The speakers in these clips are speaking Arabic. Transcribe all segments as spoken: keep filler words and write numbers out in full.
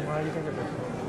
回りかけてる。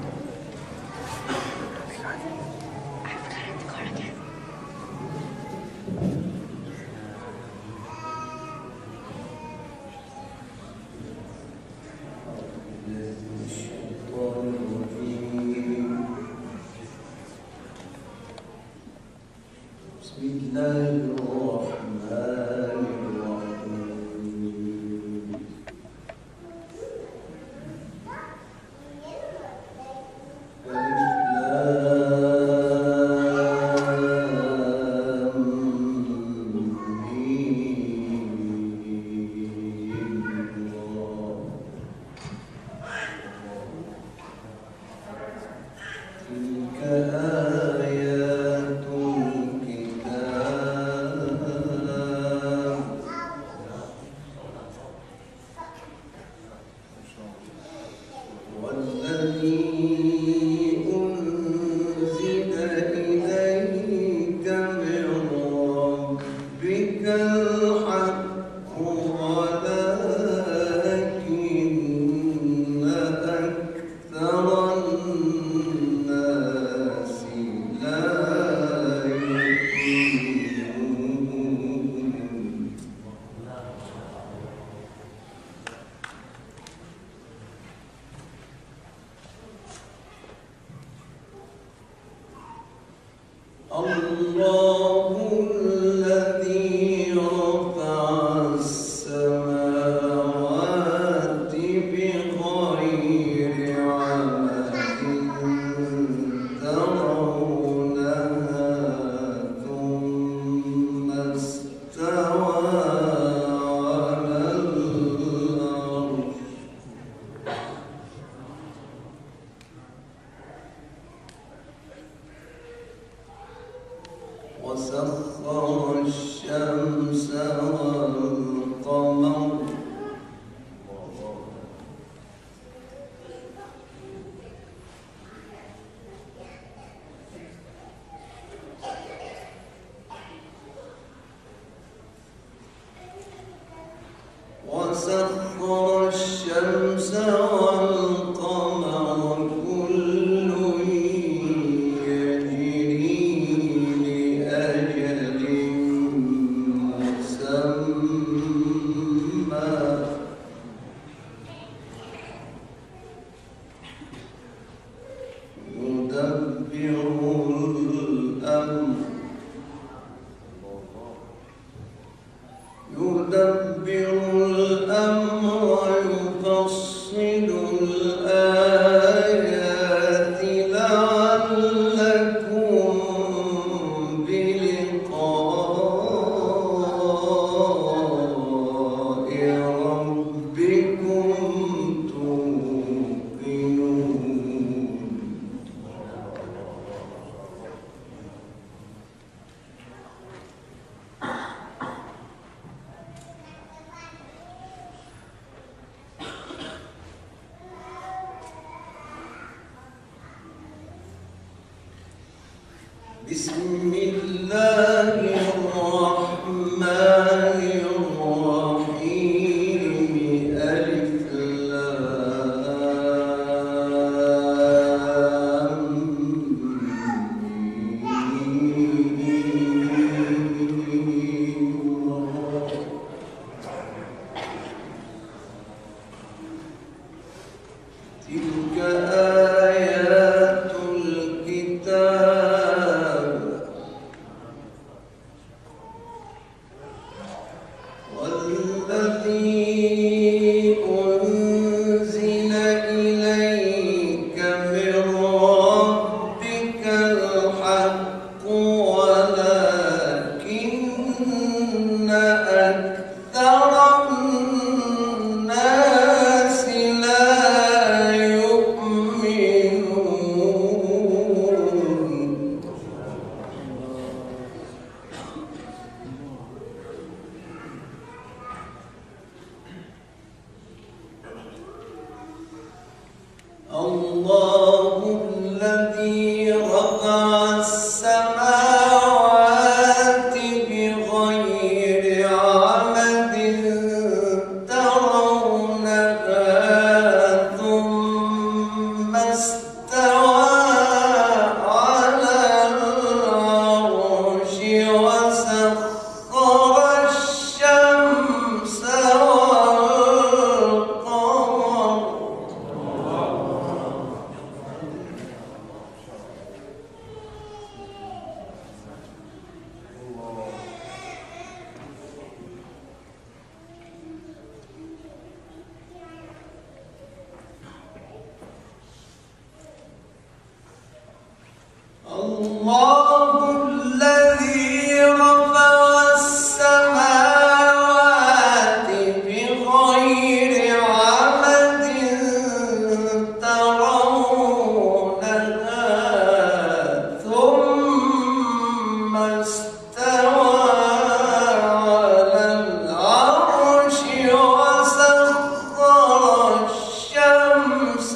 وسخر الشمس والقمر وسخر الشمس والقمر كل يجري لأجل مسمى يدبر الأمر يدبر الأمر يفصل الآيات لعلكم بلقاء ربكم توقنون. بسم الله الرحمن الرحيم. ألف لام ميم. تلك آيات الكتاب والذي أنزل إليك من ربك الحق ولكن أكثر الناس لا يؤمنون.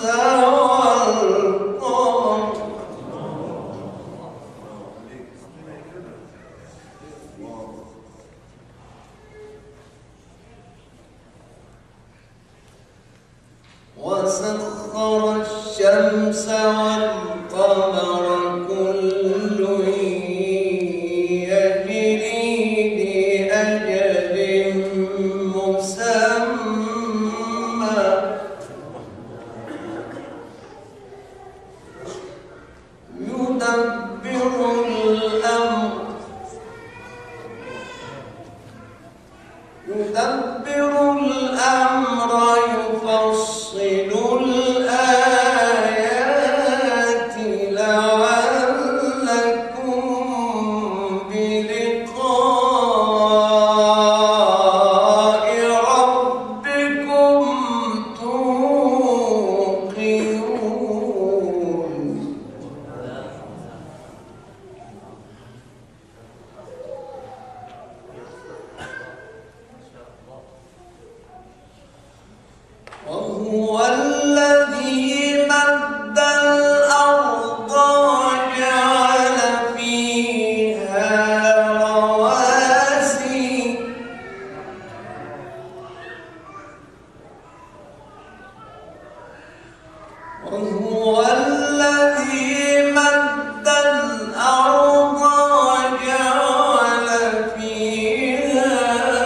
والقمر وسخر الشمس والقمر كل يجري لأجل مسمى يدبر الأمر يدبر الأمر يفصل الآيات لعلكم بلقاء ربكم توقنون وهو الذي مد الأرض وجعل فيها رواسي وهو الذي مد الأرض وجعل فيها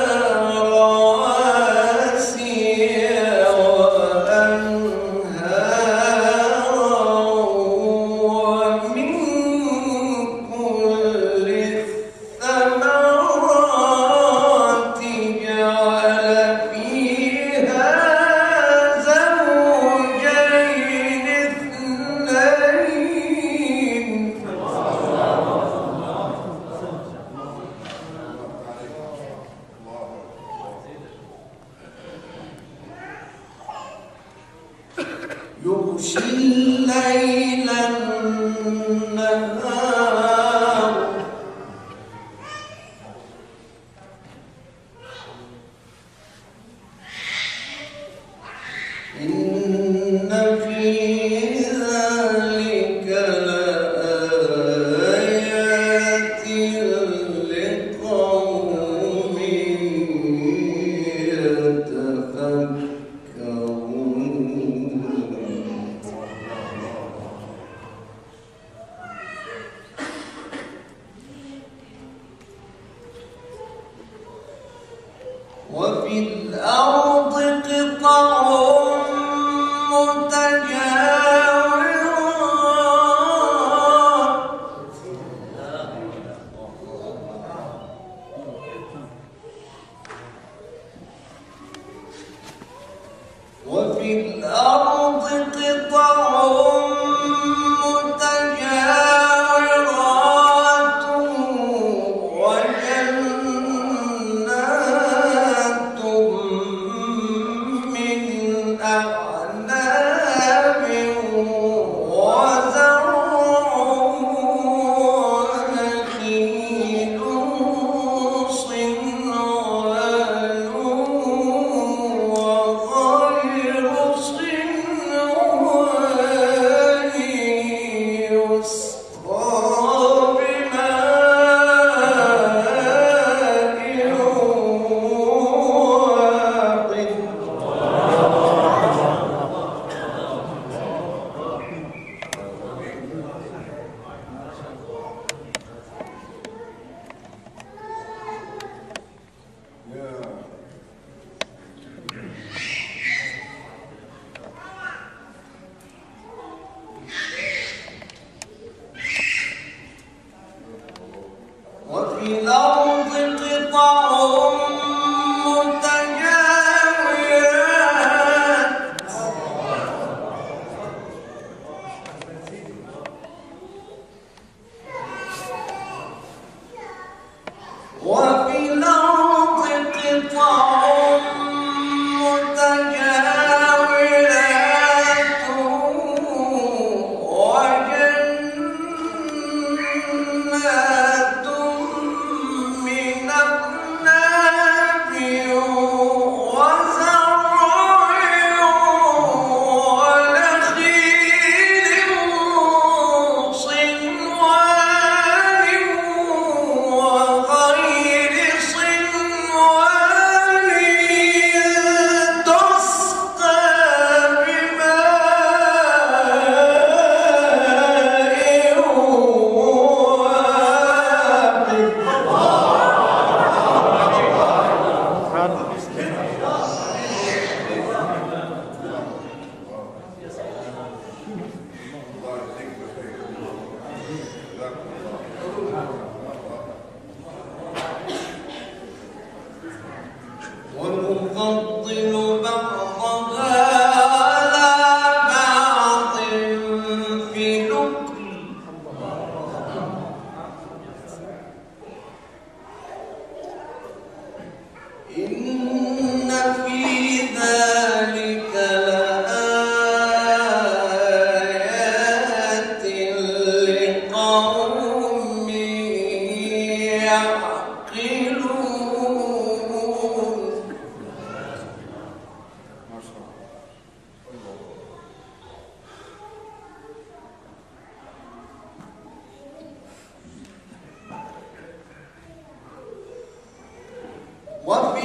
يغشي الليل النهار إن في ذلك لآيات لقوم يتفكرون وفي الأرض قطع متجاورات وفي الأرض قطع متجاورات وجنات من أعناب وزرع ونخيل صنوان وغير صنوان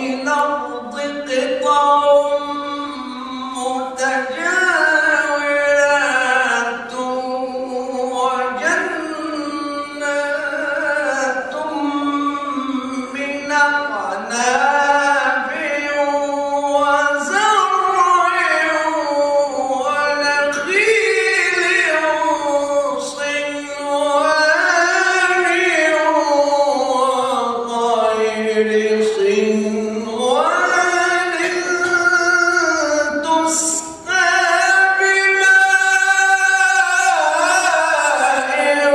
الأرض قطع متجاورات وجنات من أعناب وزرع ونخيل صنوان وغير صنوان تسقى بماء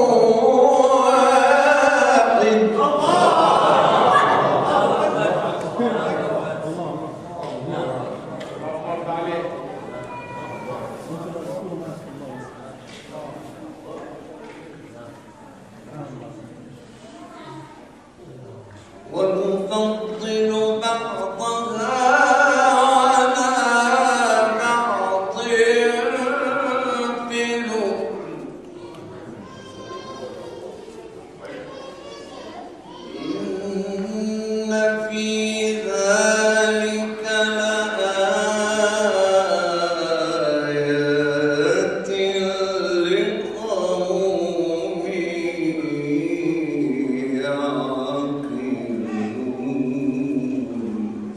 واحد ونفضل بعضها على بعض في الأكل إن في ذلك لآيات لقوم يعقلون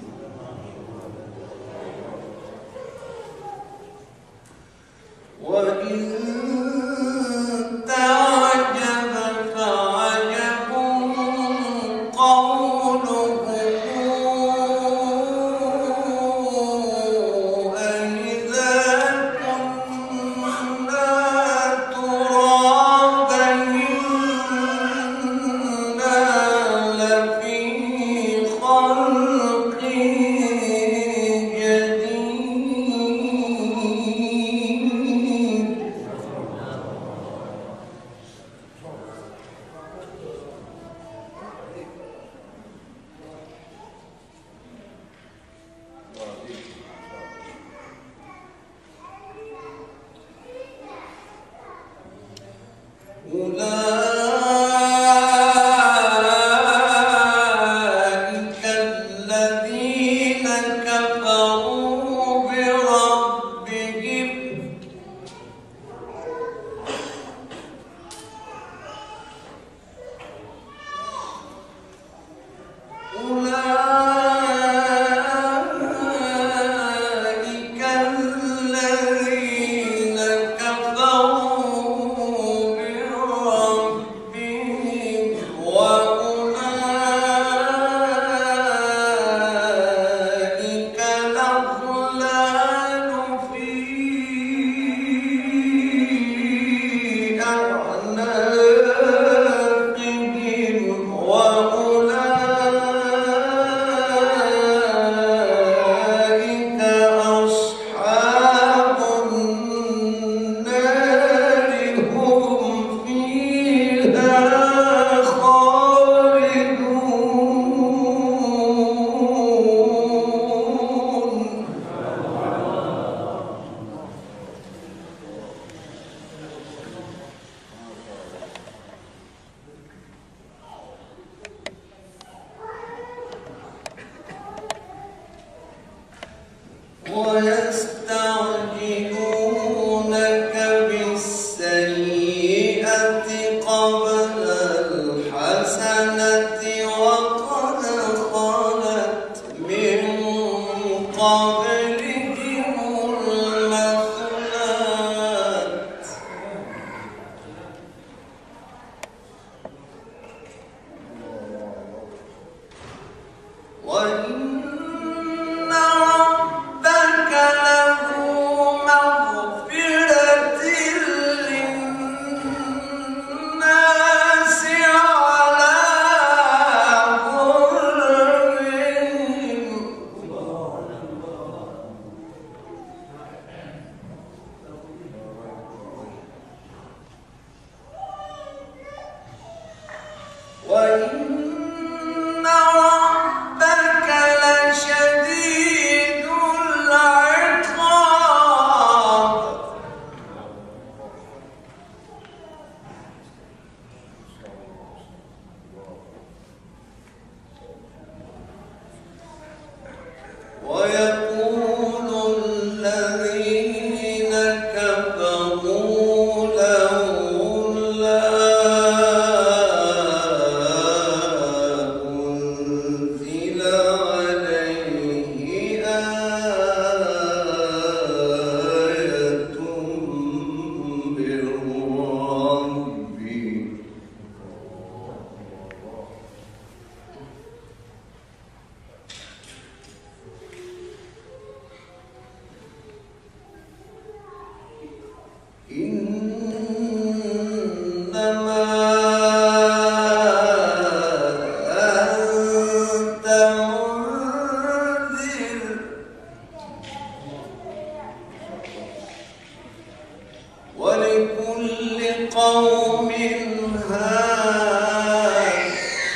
وإن تعجب فعجب قولهم أإذا كنا ترابا إنا لفي خلق جديد أولئك الذين كفروا بربهم أولئك الذين كفروا بربهم إنما أنت منذر ولكل قوم هاد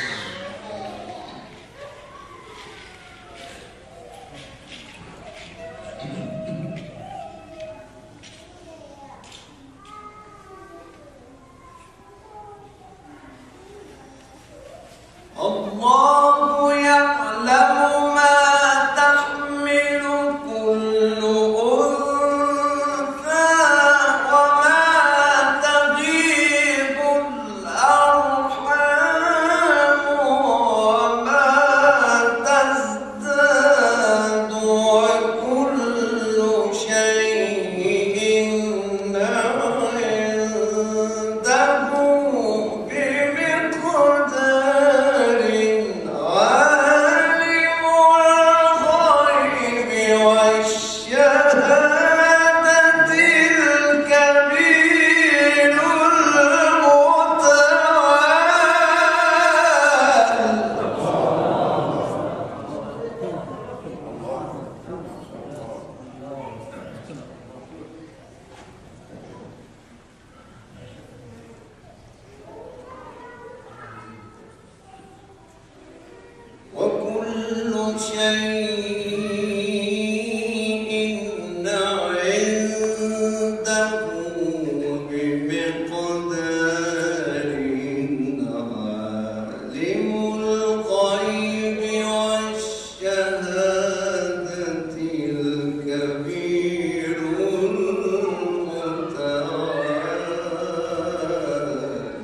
الله يعلم ما تحمل كل أنثى وما تغيب الأرحام وما تزداد وكل شيء عنده بمقدار. عالم الغيب والشهادة الكبير المتعال. وكل شيء عنده بمقدار. عالم الغيب والشهادة الكبير المتعال.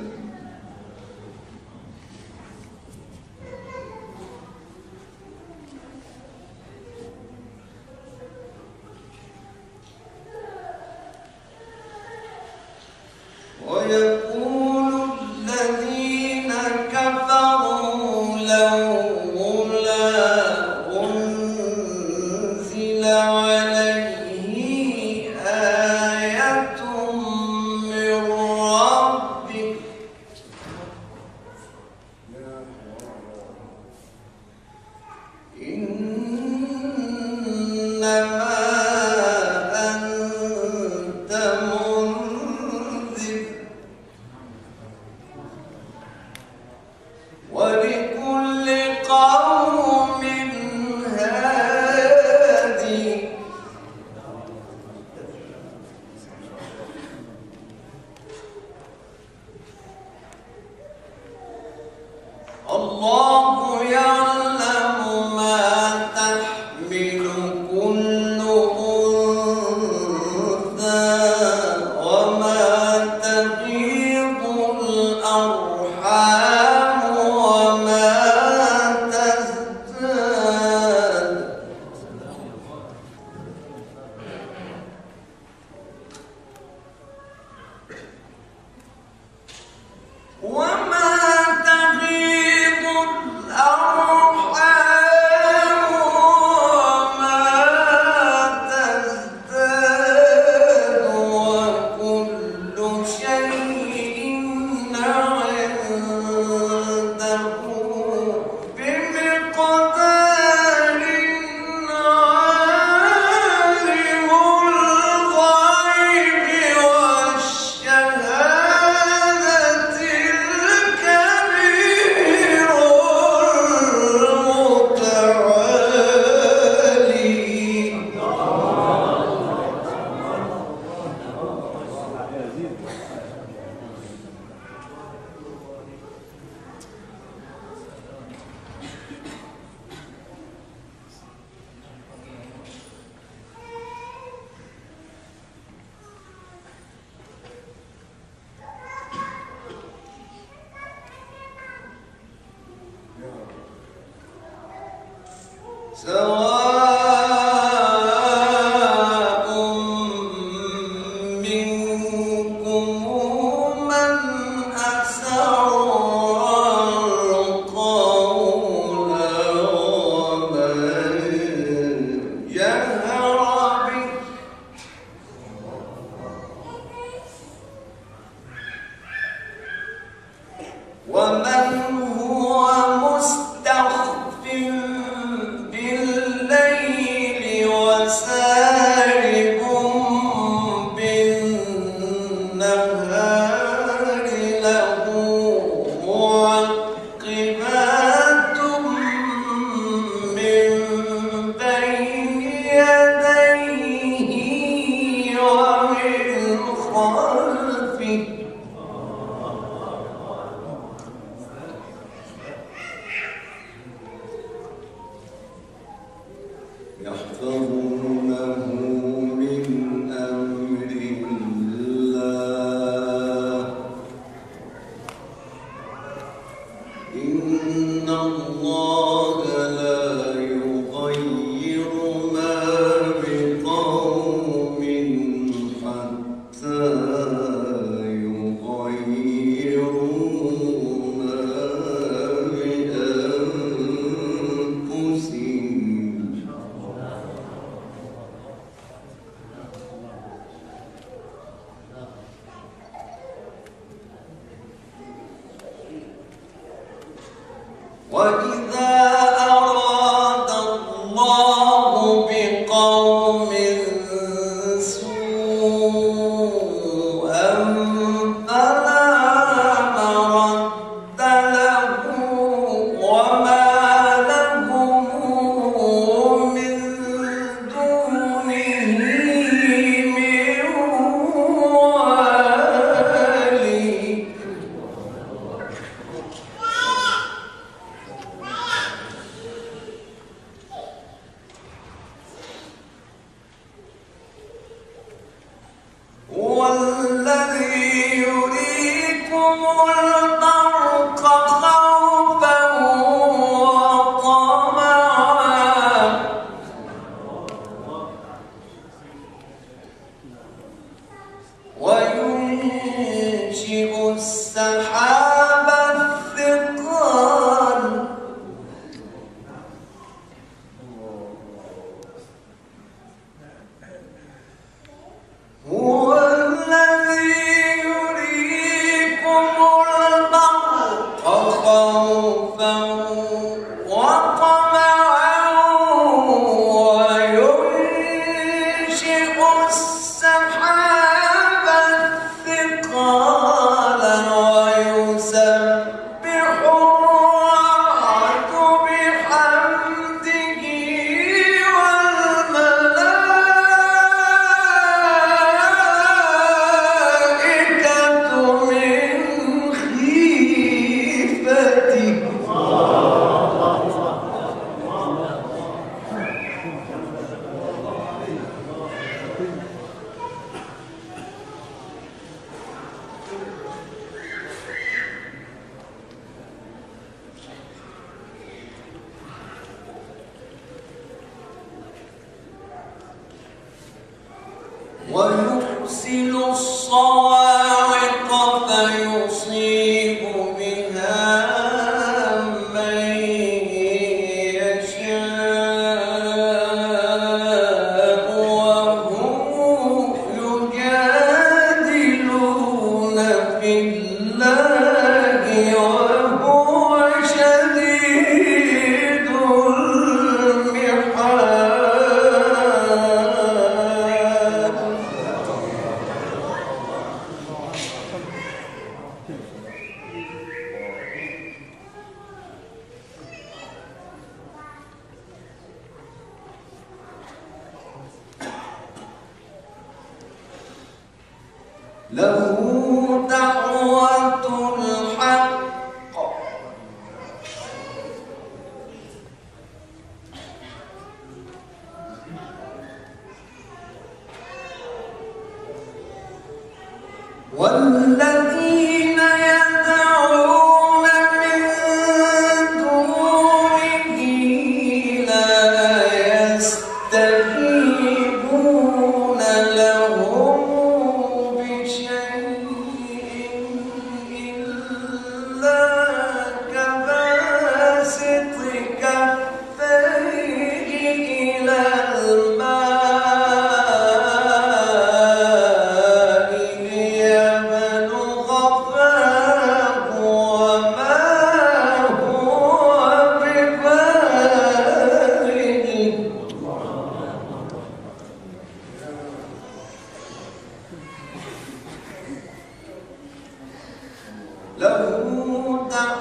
ومن هو مستخف بالليل وسارب بالنهار له معقبات من بين يديه ومن خلفه يحفظونه من أمر الله إن الله لا يغير ما بقوم حتى يغيروا ما بأنفسهم وإذا أراد الله بقوم سوءا فلا مرد له وما لهم من دونه من والي هو الذي يريكم البرق خوفا وطمعا وينشئ السحاب الثقال هو الذي يريكم البرق خوفا وطمعا وينشئ السحاب الثقال ويسبح الرعد بحمده والملائكة من خيفته ويرسل الصواعق فيصيب بها من يشاء وهم يجادلون في الله وهو شديد المحال له دعوة الحق والذين يدعون من دونه لا يستجيبون لهم بشيء إلا كباسط كفيه إلى الماء ليبلغ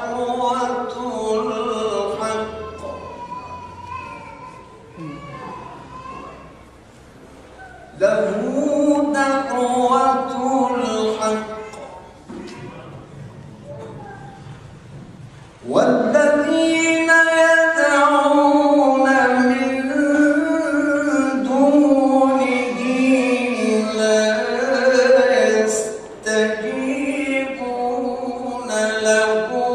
والذين يدعون من دونه لا يستجيبون لهم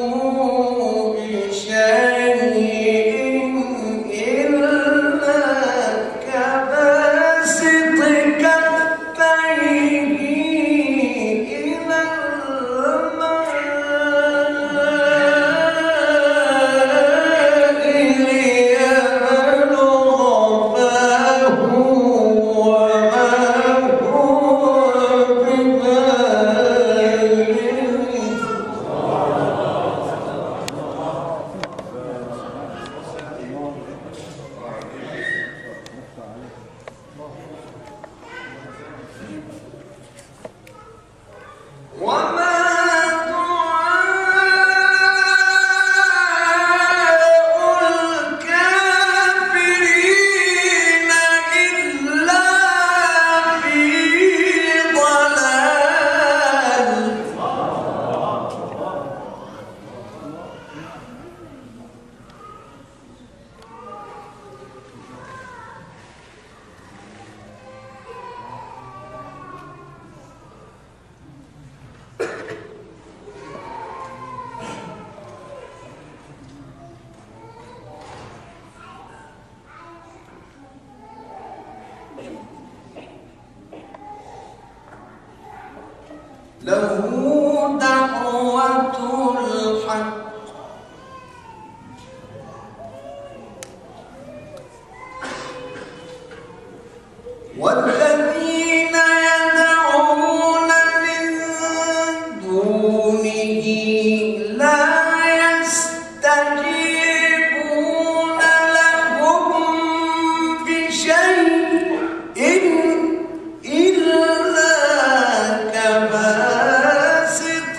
بشيء إلا كباسط كفيه إلى له دعوة الحق والذين يدعون من دونه لا يستجيبون لهم بشيء إلا كباسط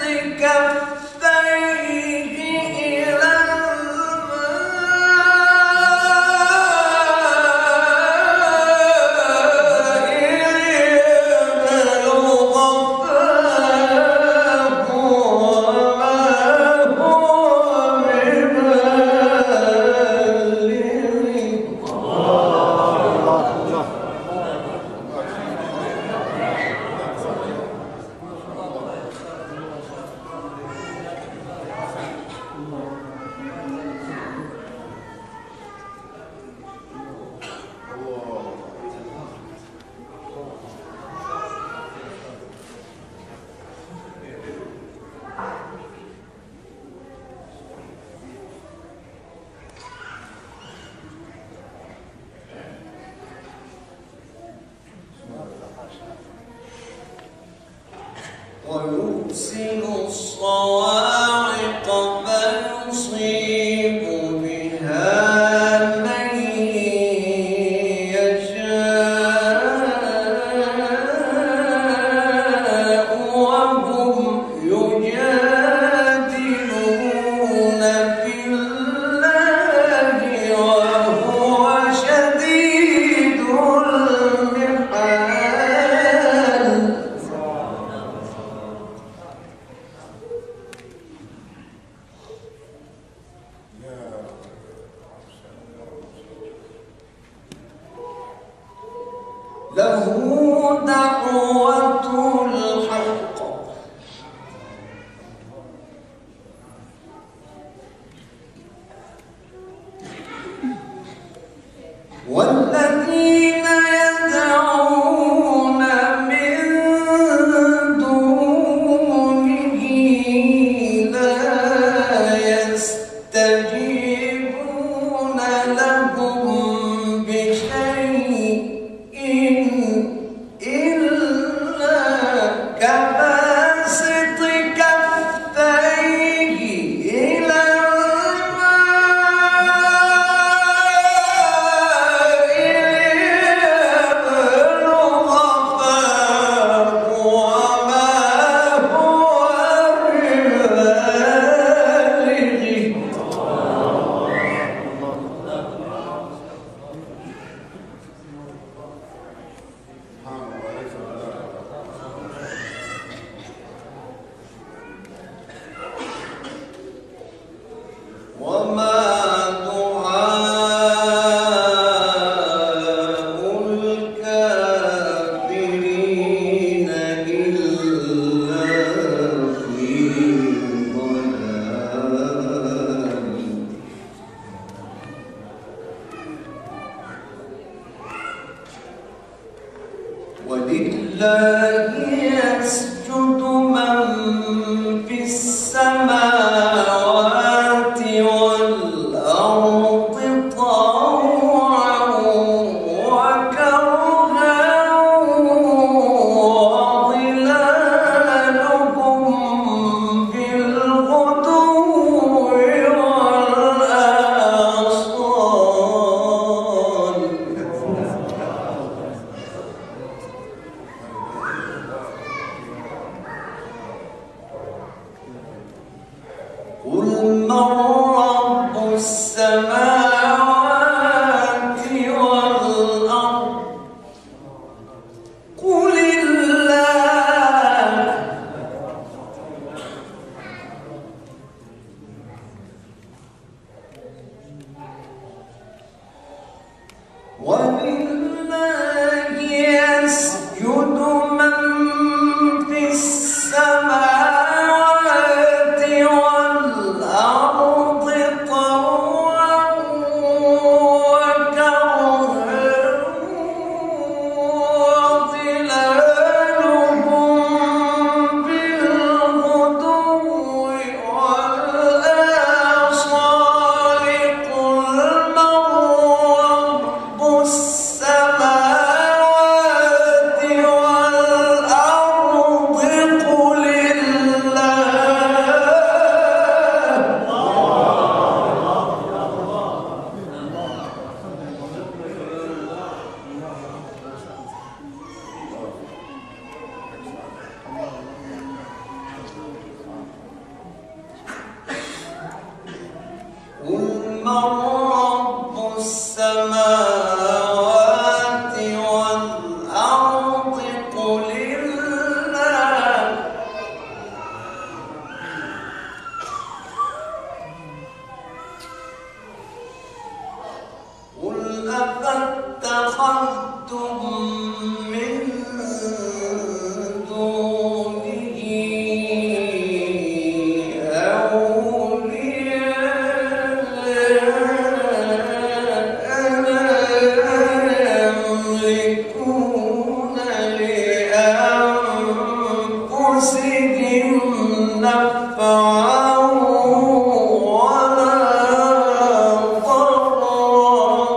كفيه إلى ويرسل الصواعق فيصيب بها من يشاء وهم يجادلون في الله وهو شديد المحال. يسجد من في السماوات والأرض طوعا وكرها وظلالهم بالغدو والآصال. قل من رب السماوات والأرض قل الله ولله يسجد من في السماوات والأرض طوعا وكرها وظلالهم بالغدو والآصال. قل من رب السماوات والأرض قل قل من رب السماوات والأرض قل الله. قل أفاتخذتم من دونه يملكون لأنفسهم نفعا ولا ضرا.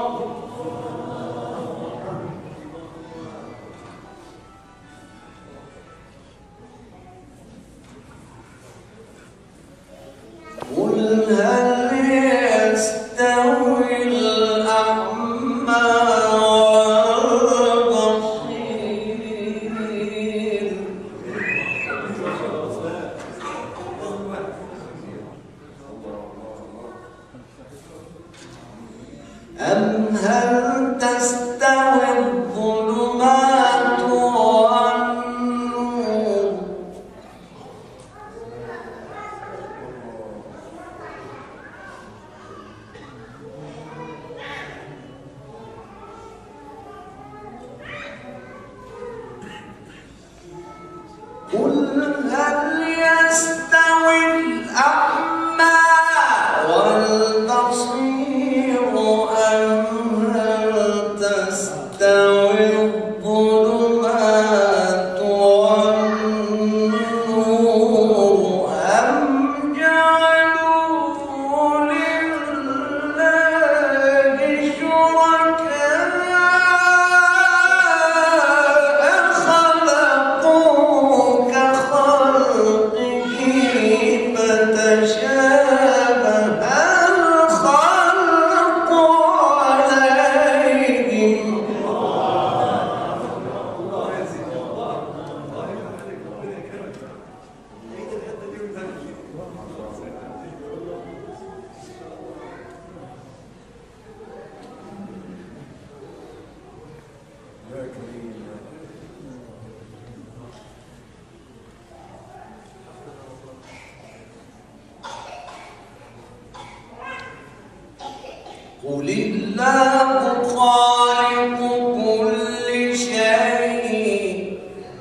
قل هل يستوي الأعمى والبصير أم هل تستوي الظلمات والنور قل هل يستوي الأعمى والبصير أم هل تستوي الظلمات والنور أم جعلوا لله شركاء خلقوا كخلقه فتشابه الخلق عليهم. قل الله خالق كل شيء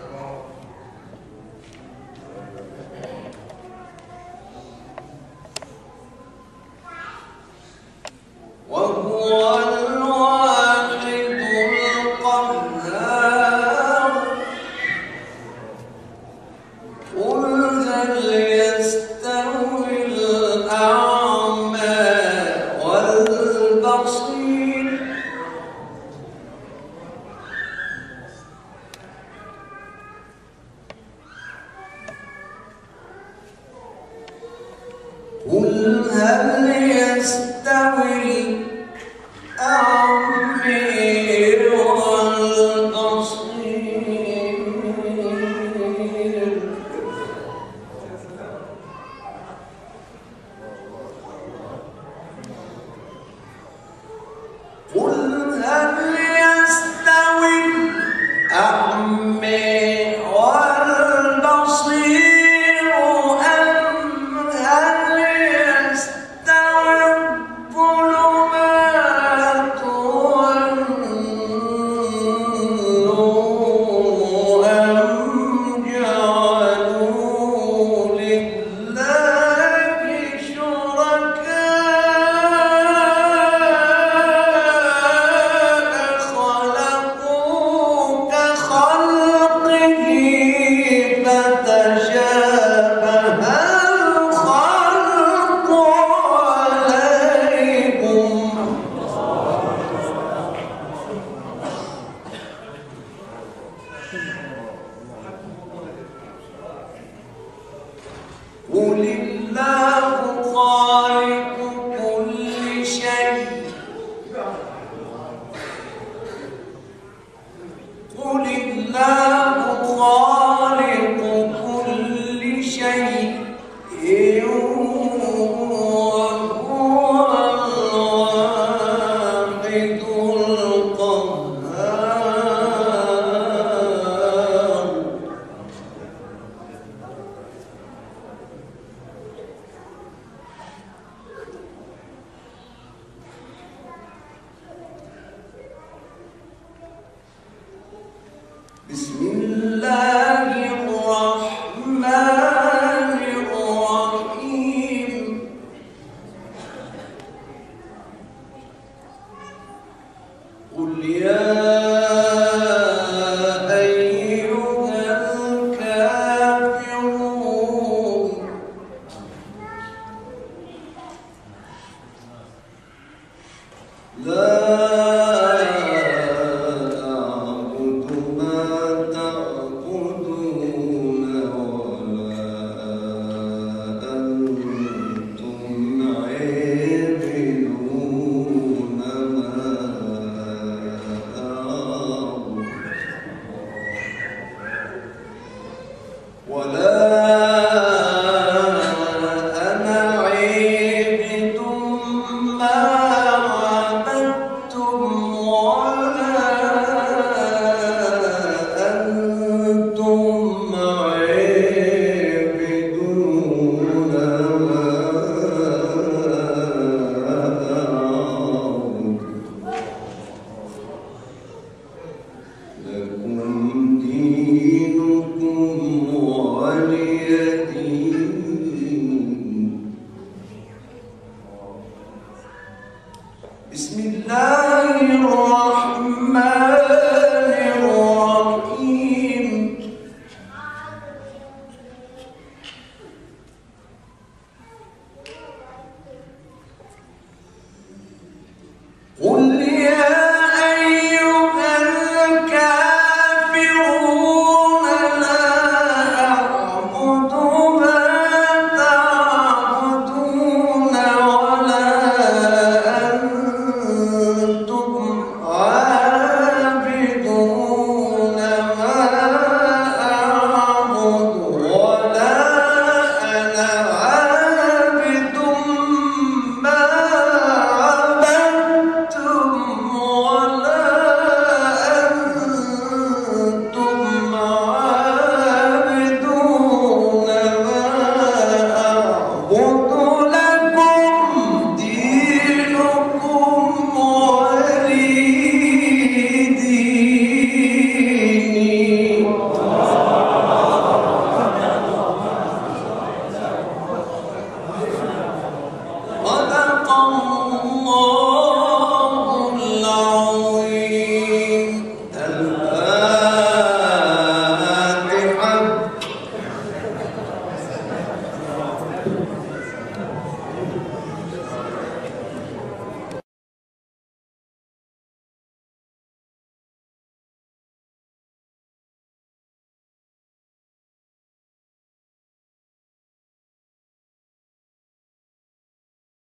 وهو الواحد القهار. هل يستوي الأعمى والبصير قل هل يستوي الأعمى والبصير أم هل يستوي الظلمات والنور أم جعلوا لله شركاء خلقوا كخلقه فتشابه الخلق عليهم قل الله خالق كل شيء قل الله خالق كل شيء وهو الواحد القهار بسم الله الرحمن الرحيم قل يا أيها الكافرون لا ولا